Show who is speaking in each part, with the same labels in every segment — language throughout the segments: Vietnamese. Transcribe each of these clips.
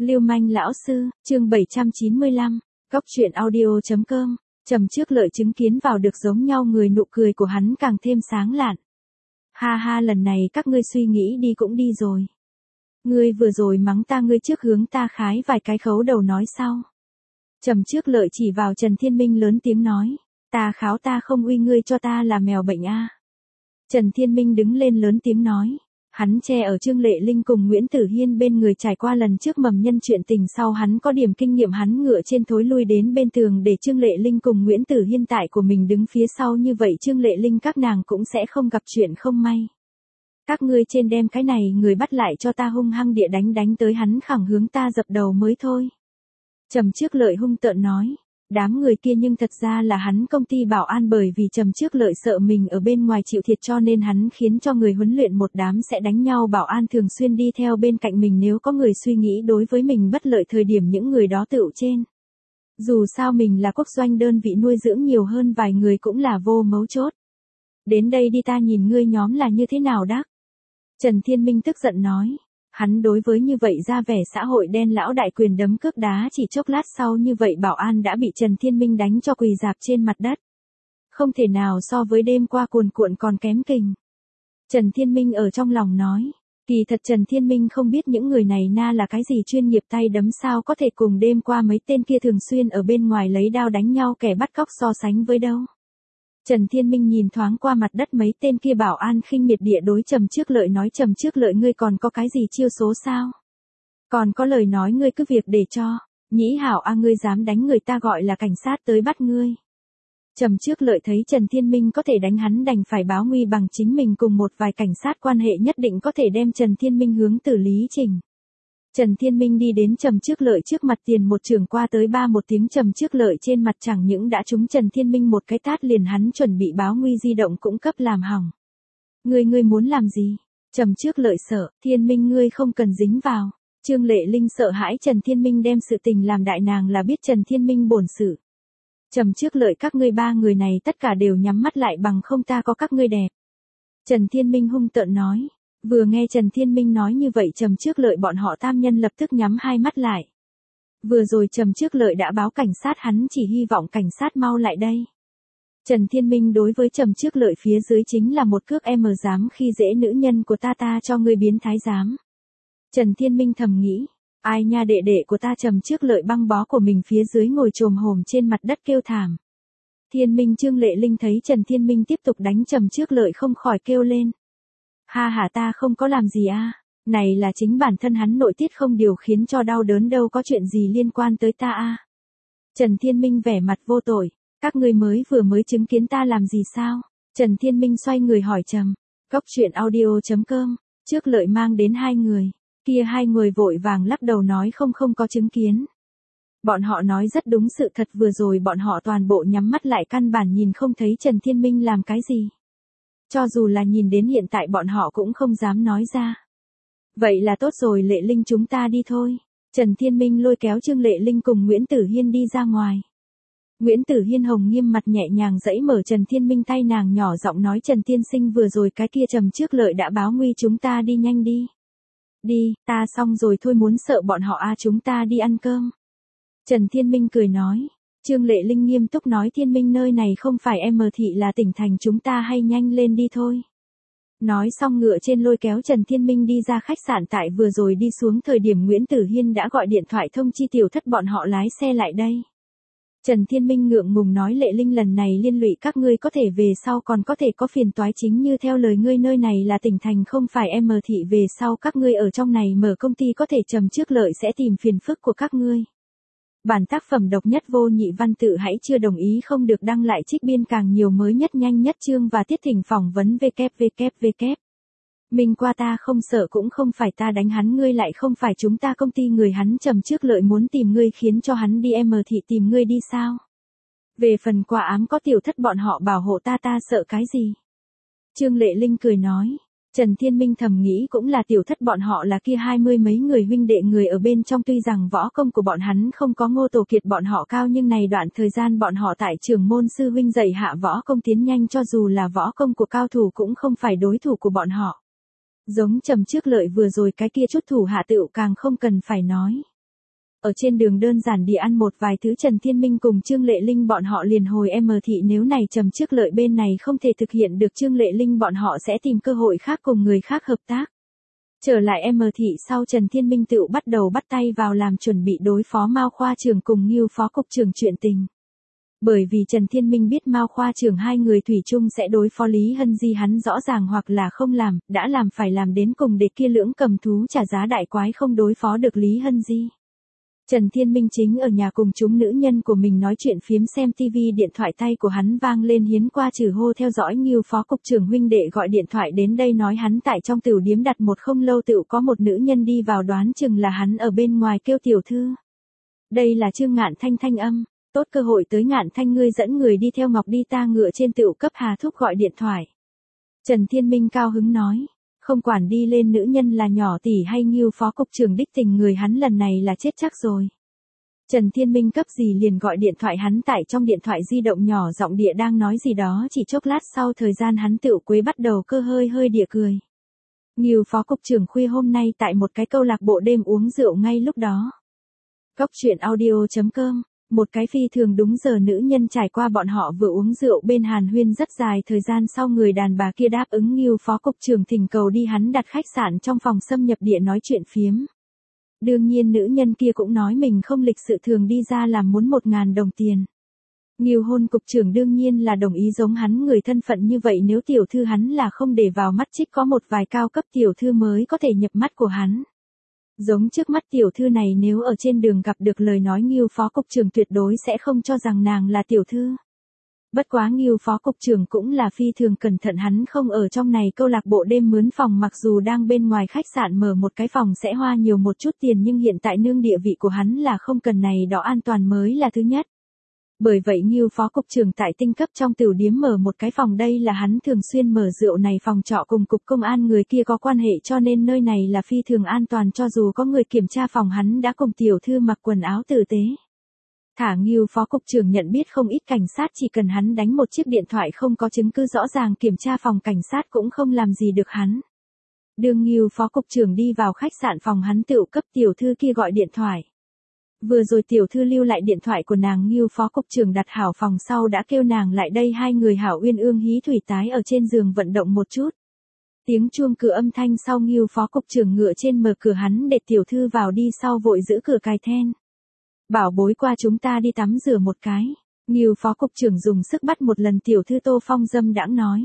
Speaker 1: Lưu manh lão sư, chương 795, góc truyện audio.com, Trầm Trước Lợi chứng kiến vào được giống nhau người, nụ cười của hắn càng thêm sáng lạn. Ha ha, lần này các ngươi suy nghĩ đi cũng đi rồi. Ngươi vừa rồi mắng ta, ngươi trước hướng ta khái vài cái khấu đầu nói sau. Trầm Trước Lợi chỉ vào Trần Thiên Minh lớn tiếng nói, ta kháo ta không uy ngươi cho ta là mèo bệnh a. Trần Thiên Minh đứng lên lớn tiếng nói. Hắn che ở Trương Lệ Linh cùng Nguyễn Tử Hiên bên người, trải qua lần trước mầm nhân chuyện tình sau hắn có điểm kinh nghiệm, hắn ngựa trên thối lui đến bên tường để Trương Lệ Linh cùng Nguyễn Tử Hiên tại của mình đứng phía sau, như vậy Trương Lệ Linh các nàng cũng sẽ không gặp chuyện không may. Các ngươi trên đem cái này người bắt lại cho ta hung hăng địa đánh tới hắn khẳng hướng ta dập đầu mới thôi. Trầm Trước Lợi hung tợn nói. Đám người kia nhưng thật ra là hắn công ty bảo an, bởi vì Trầm Trước Lợi sợ mình ở bên ngoài chịu thiệt cho nên hắn khiến cho người huấn luyện một đám sẽ đánh nhau bảo an thường xuyên đi theo bên cạnh mình, nếu có người suy nghĩ đối với mình bất lợi thời điểm những người đó tựu trên. Dù sao mình là quốc doanh đơn vị, nuôi dưỡng nhiều hơn vài người cũng là vô mấu chốt. Đến đây đi, ta nhìn ngươi nhóm là như thế nào đắc. Trần Thiên Minh tức giận nói. Hắn đối với như vậy ra vẻ xã hội đen lão đại quyền đấm cước đá, chỉ chốc lát sau như vậy bảo an đã bị Trần Thiên Minh đánh cho quỳ rạp trên mặt đất. Không thể nào so với đêm qua cuồn cuộn còn kém kình. Trần Thiên Minh ở trong lòng nói. Kỳ thật Trần Thiên Minh không biết những người này na là cái gì chuyên nghiệp tay đấm, sao có thể cùng đêm qua mấy tên kia thường xuyên ở bên ngoài lấy đao đánh nhau kẻ bắt cóc so sánh với đâu. Trần Thiên Minh nhìn thoáng qua mặt đất mấy tên kia bảo an, khinh miệt địa đối Trầm Trước Lợi nói, Trầm Trước Lợi ngươi còn có cái gì chiêu số sao? Còn có lời nói ngươi cứ việc để cho, nhĩ hảo a, ngươi dám đánh người ta gọi là cảnh sát tới bắt ngươi. Trầm Trước Lợi thấy Trần Thiên Minh có thể đánh hắn đành phải báo nguy bằng chính mình cùng một vài cảnh sát quan hệ nhất định có thể đem Trần Thiên Minh hướng tử lý trình. Trần Thiên Minh đi đến Trầm Trước Lợi trước mặt, tiền một trường qua tới, ba một tiếng, Trầm Trước Lợi trên mặt chẳng những đã trúng Trần Thiên Minh một cái tát, liền hắn chuẩn bị báo nguy di động cũng cấp làm hỏng. Ngươi muốn làm gì? Trầm Trước Lợi sợ. Thiên Minh ngươi không cần dính vào. Trương Lệ Linh sợ hãi Trần Thiên Minh đem sự tình làm đại, nàng là biết Trần Thiên Minh bổn sự. Trầm Trước Lợi các ngươi ba người này tất cả đều nhắm mắt lại, bằng không ta có các ngươi đẹp. Trần Thiên Minh hung tợn nói. Vừa nghe Trần Thiên Minh nói như vậy, Trầm Trước Lợi bọn họ tam nhân lập tức nhắm hai mắt lại. Vừa rồi Trầm Trước Lợi đã báo cảnh sát, hắn chỉ hy vọng cảnh sát mau lại đây. Trần Thiên Minh đối với Trầm Trước Lợi phía dưới chính là một cước, em dám khi dễ nữ nhân của ta cho ngươi biến thái giám. Trần Thiên Minh thầm nghĩ, ai nha, đệ đệ của ta. Trầm Trước Lợi băng bó của mình phía dưới ngồi chồm hổm trên mặt đất kêu thảm. Thiên Minh Trương Lệ Linh thấy Trần Thiên Minh tiếp tục đánh Trầm Trước Lợi không khỏi kêu lên. Ha ha, ta không có làm gì a, này là chính bản thân hắn nội tiết không điều khiến cho đau đớn, đâu có chuyện gì liên quan tới ta a. Trần Thiên Minh vẻ mặt vô tội, các ngươi vừa mới chứng kiến ta làm gì sao? Trần Thiên Minh xoay người hỏi Trầm. Góc truyện audio.com, Trước Lợi mang đến hai người, kia hai người vội vàng lắc đầu nói không có chứng kiến. Bọn họ nói rất đúng sự thật, vừa rồi bọn họ toàn bộ nhắm mắt lại, căn bản nhìn không thấy Trần Thiên Minh làm cái gì. Cho dù là nhìn đến hiện tại bọn họ cũng không dám nói ra. Vậy là tốt rồi Lệ Linh, chúng ta đi thôi. Trần Thiên Minh lôi kéo Trương Lệ Linh cùng Nguyễn Tử Hiên đi ra ngoài. Nguyễn Tử Hiên hồng nghiêm mặt nhẹ nhàng dẫy mở Trần Thiên Minh tay, nàng nhỏ giọng nói, Trần tiên sinh vừa rồi cái kia Trầm Trước Lợi đã báo nguy, chúng ta đi nhanh đi. Đi, ta xong rồi thôi, muốn sợ bọn họ a, chúng ta đi ăn cơm. Trần Thiên Minh cười nói. Trương Lệ Linh nghiêm túc nói, Thiên Minh nơi này không phải em thị, là tỉnh thành, chúng ta hay nhanh lên đi thôi. Nói xong ngựa trên lôi kéo Trần Thiên Minh đi ra khách sạn. Tại vừa rồi đi xuống thời điểm Nguyễn Tử Hiên đã gọi điện thoại thông chi Tiểu Thất bọn họ lái xe lại đây. Trần Thiên Minh ngượng ngùng nói, Lệ Linh lần này liên lụy các ngươi, có thể về sau còn có thể có phiền toái, chính như theo lời ngươi nơi này là tỉnh thành không phải em thị, về sau các ngươi ở trong này mở công ty có thể Trầm Trước Lợi sẽ tìm phiền phức của các ngươi. Bản tác phẩm độc nhất vô nhị văn tự hãy chưa đồng ý không được đăng lại, trích biên càng nhiều mới nhất nhanh nhất chương và tiết thỉnh phỏng vấn www. Mình qua ta không sợ, cũng không phải ta đánh hắn, ngươi lại không phải chúng ta công ty người, hắn Trầm Trước Lợi muốn tìm ngươi khiến cho hắn đi em thị tìm ngươi đi sao? Về phần quả ám có Tiểu Thất bọn họ bảo hộ ta sợ cái gì? Trương Lệ Linh cười nói. Trần Thiên Minh thầm nghĩ cũng là, Tiểu Thất bọn họ là kia 20 mấy người huynh đệ người ở bên trong, tuy rằng võ công của bọn hắn không có Ngô Tổ Kiệt bọn họ cao, nhưng này đoạn thời gian bọn họ tại trưởng môn sư huynh dạy hạ võ công tiến nhanh, cho dù là võ công của cao thủ cũng không phải đối thủ của bọn họ. Giống Trầm Trước Lợi vừa rồi cái kia chút thủ hạ tựu càng không cần phải nói. Ở trên đường đơn giản đi ăn một vài thứ, Trần Thiên Minh cùng Trương Lệ Linh bọn họ liền hồi M thị, nếu này Trầm Trước Lợi bên này không thể thực hiện được, Trương Lệ Linh bọn họ sẽ tìm cơ hội khác cùng người khác hợp tác. Trở lại M thị sau, Trần Thiên Minh tự bắt đầu bắt tay vào làm chuẩn bị đối phó Mao khoa trưởng cùng Ngưu phó cục trưởng chuyện tình. Bởi vì Trần Thiên Minh biết Mao khoa trưởng hai người thủy chung sẽ đối phó Lý Hân Di, hắn rõ ràng hoặc là không làm, đã làm phải làm đến cùng để kia lưỡng cầm thú trả giá đại quái không đối phó được Lý Hân Di. Trần Thiên Minh chính ở nhà cùng chúng nữ nhân của mình nói chuyện phiếm xem TV, điện thoại tay của hắn vang lên, Hiến qua trừ hô theo dõi Ngưu phó cục trưởng huynh đệ gọi điện thoại đến đây nói hắn tại trong tửu điếm đặt một không lâu tựu có một nữ nhân đi vào, đoán chừng là hắn ở bên ngoài kêu tiểu thư. Đây là Trương Ngạn Thanh thanh âm, tốt cơ hội tới Ngạn Thanh, ngươi dẫn người đi theo Ngọc đi, ta ngựa trên tựu cấp Hà thúc gọi điện thoại. Trần Thiên Minh cao hứng nói. Không quản đi lên nữ nhân là nhỏ tỷ hay Ngưu phó cục trưởng đích tình người, hắn lần này là chết chắc rồi. Trần Thiên Minh cấp gì liền gọi điện thoại, hắn tại trong điện thoại di động nhỏ giọng địa đang nói gì đó, chỉ chốc lát sau thời gian hắn tựu quấy bắt đầu cơ hơi địa cười. Ngưu phó cục trưởng khuya hôm nay tại một cái câu lạc bộ đêm uống rượu ngay lúc đó. Góc truyện audio.com. Một cái phi thường đúng giờ nữ nhân trải qua bọn họ vừa uống rượu bên hàn huyên rất dài thời gian sau, người đàn bà kia đáp ứng Ngưu phó cục trưởng thỉnh cầu đi hắn đặt khách sạn trong phòng xâm nhập địa nói chuyện phiếm. Đương nhiên nữ nhân kia cũng nói mình không lịch sự thường đi ra làm, muốn 1.000 đồng tiền. Ngưu hôn cục trưởng đương nhiên là đồng ý, giống hắn người thân phận như vậy nếu tiểu thư hắn là không để vào mắt, trích có một vài cao cấp tiểu thư mới có thể nhập mắt của hắn. Giống trước mắt tiểu thư này nếu ở trên đường gặp được lời nói, Ngưu phó cục trưởng tuyệt đối sẽ không cho rằng nàng là tiểu thư. Bất quá Ngưu phó cục trưởng cũng là phi thường cẩn thận, hắn không ở trong này câu lạc bộ đêm mướn phòng, mặc dù đang bên ngoài khách sạn mở một cái phòng sẽ hoa nhiều một chút tiền, nhưng hiện tại nương địa vị của hắn là không cần này đó, an toàn mới là thứ nhất. Bởi vậy Ngưu phó cục trưởng tại tinh cấp trong tửu điếm mở một cái phòng, đây là hắn thường xuyên mở rượu này, phòng trọ cùng cục công an người kia có quan hệ cho nên nơi này là phi thường an toàn, cho dù có người kiểm tra phòng hắn đã cùng tiểu thư mặc quần áo tử tế. Thả Ngưu phó cục trưởng nhận biết không ít cảnh sát, chỉ cần hắn đánh một chiếc điện thoại không có chứng cứ rõ ràng kiểm tra phòng, cảnh sát cũng không làm gì được hắn. Đương Ngưu phó cục trưởng đi vào khách sạn phòng, hắn tự cấp tiểu thư kia gọi điện thoại. Vừa rồi tiểu thư lưu lại điện thoại của nàng, Ngưu phó cục trưởng đặt hảo phòng sau đã kêu nàng lại đây, hai người hảo uyên ương hí thủy tái ở trên giường vận động một chút. Tiếng chuông cửa âm thanh sau, Ngưu phó cục trưởng ngựa trên mở cửa, hắn để tiểu thư vào đi sau vội giữ cửa cài then. Bảo bối, qua chúng ta đi tắm rửa một cái. Ngưu phó cục trưởng dùng sức bắt một lần tiểu thư, Tô Phong dâm đãng nói.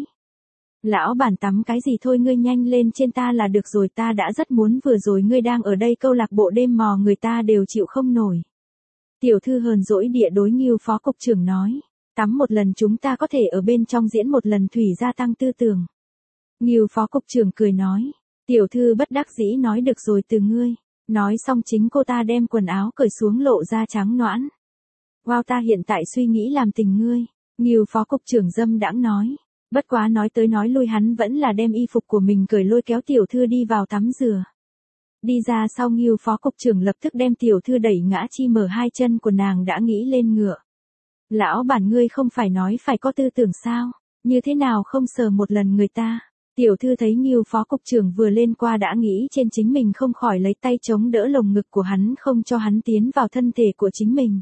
Speaker 1: Lão bản tắm cái gì thôi, ngươi nhanh lên trên ta là được rồi, ta đã rất muốn, vừa rồi ngươi đang ở đây câu lạc bộ đêm mò người ta đều chịu không nổi. Tiểu thư hờn dỗi địa đối Ngưu phó cục trưởng nói. Tắm một lần chúng ta có thể ở bên trong diễn một lần thủy, gia tăng tư tưởng. Ngưu phó cục trưởng cười nói. Tiểu thư bất đắc dĩ nói được rồi, từ ngươi. Nói xong chính cô ta đem quần áo cởi xuống lộ ra trắng nõn. Wow, ta hiện tại suy nghĩ làm tình ngươi. Ngưu phó cục trưởng dâm đãng nói. Bất quá nói tới nói lui hắn vẫn là đem y phục của mình cởi, lôi kéo tiểu thư đi vào tắm rửa. Đi ra sau, Ngưu phó cục trưởng lập tức đem tiểu thư đẩy ngã chi, mở hai chân của nàng đã nghĩ lên ngựa. Lão bản, ngươi không phải nói phải có tư tưởng sao, như thế nào không sờ một lần người ta. Tiểu thư thấy Ngưu phó cục trưởng vừa lên qua đã nghĩ trên chính mình, không khỏi lấy tay chống đỡ lồng ngực của hắn, không cho hắn tiến vào thân thể của chính mình.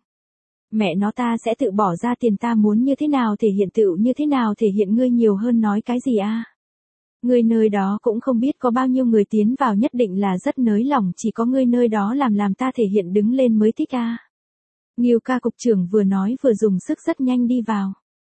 Speaker 1: Mẹ nó, ta sẽ tự bỏ ra tiền, ta muốn như thế nào thể hiện tự như thế nào thể hiện, ngươi nhiều hơn nói cái gì a? Ngươi nơi đó cũng không biết có bao nhiêu người tiến vào nhất định là rất nới lỏng, chỉ có ngươi nơi đó làm ta thể hiện đứng lên mới thích a. Ngưu ca cục trưởng vừa nói vừa dùng sức rất nhanh đi vào.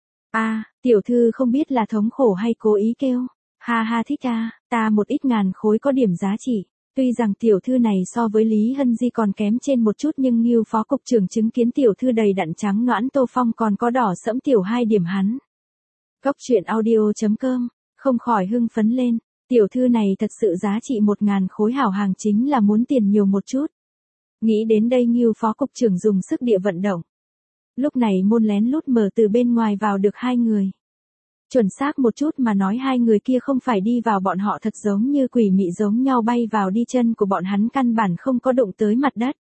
Speaker 1: Tiểu thư không biết là thống khổ hay cố ý kêu. Ha ha, thích a, ta một ít ngàn khối có điểm giá trị. Tuy rằng tiểu thư này so với Lý Hân Di còn kém trên một chút, nhưng Ngưu phó cục trưởng chứng kiến tiểu thư đầy đặn trắng nõn, Tô Phong còn có đỏ sẫm tiểu hai điểm hắn. Góc truyện audio.com, không khỏi hưng phấn lên. Tiểu thư này thật sự giá trị 1.000 khối hảo hàng, chính là muốn tiền nhiều một chút. Nghĩ đến đây, Ngưu phó cục trưởng dùng sức địa vận động. Lúc này môn lén lút mở, từ bên ngoài vào được hai người. Chuẩn xác một chút mà nói, hai người kia không phải đi vào, bọn họ thật giống như quỷ mị giống nhau bay vào đi, chân của bọn hắn căn bản không có đụng tới mặt đất.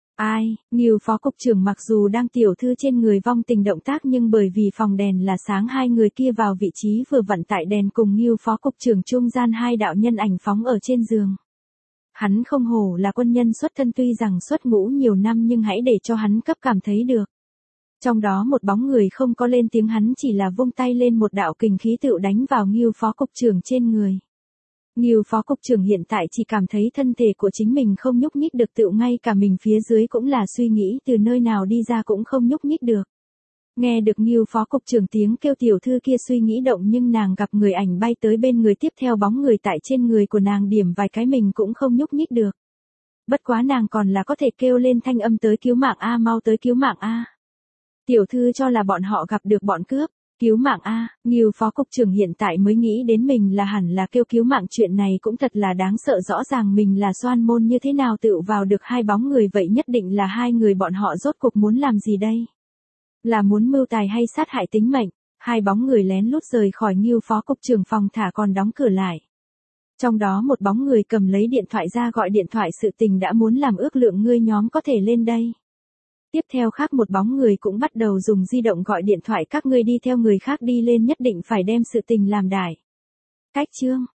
Speaker 1: Ngưu phó cục trưởng mặc dù đang tiểu thư trên người vong tình động tác, nhưng bởi vì phòng đèn là sáng, hai người kia vào vị trí vừa vặn tại đèn cùng Ngưu phó cục trưởng trung gian, hai đạo nhân ảnh phóng ở trên giường. Hắn không hổ là quân nhân xuất thân, tuy rằng xuất ngũ nhiều năm nhưng hãy để cho hắn cấp cảm thấy được. Trong đó một bóng người không có lên tiếng, hắn chỉ là vung tay lên một đạo kình khí tựu đánh vào Ngưu phó cục trưởng trên người. Ngưu phó cục trưởng hiện tại chỉ cảm thấy thân thể của chính mình không nhúc nhích được, tựu ngay cả mình phía dưới cũng là suy nghĩ từ nơi nào đi ra cũng không nhúc nhích được. Nghe được Ngưu phó cục trưởng tiếng kêu, tiểu thư kia suy nghĩ động nhưng nàng gặp người ảnh bay tới bên người, tiếp theo bóng người tại trên người của nàng điểm vài cái mình cũng không nhúc nhích được. Bất quá nàng còn là có thể kêu lên thanh âm tới cứu mạng a, mau tới cứu mạng a. Tiểu thư cho là bọn họ gặp được bọn cướp, cứu mạng a. Ngưu phó cục trưởng hiện tại mới nghĩ đến mình là hẳn là kêu cứu mạng, chuyện này cũng thật là đáng sợ, rõ ràng mình là Xoan môn như thế nào tựu vào được hai bóng người, vậy nhất định là hai người bọn họ rốt cuộc muốn làm gì đây? Là muốn mưu tài hay sát hại tính mệnh? Hai bóng người lén lút rời khỏi Ngưu phó cục trưởng phòng, thả còn đóng cửa lại. Trong đó một bóng người cầm lấy điện thoại ra gọi điện thoại, sự tình đã muốn làm ước lượng, ngươi nhóm có thể lên đây. Tiếp theo khác một bóng người cũng bắt đầu dùng di động gọi điện thoại, các ngươi đi theo người khác đi lên, nhất định phải đem sự tình làm đại. Cách chương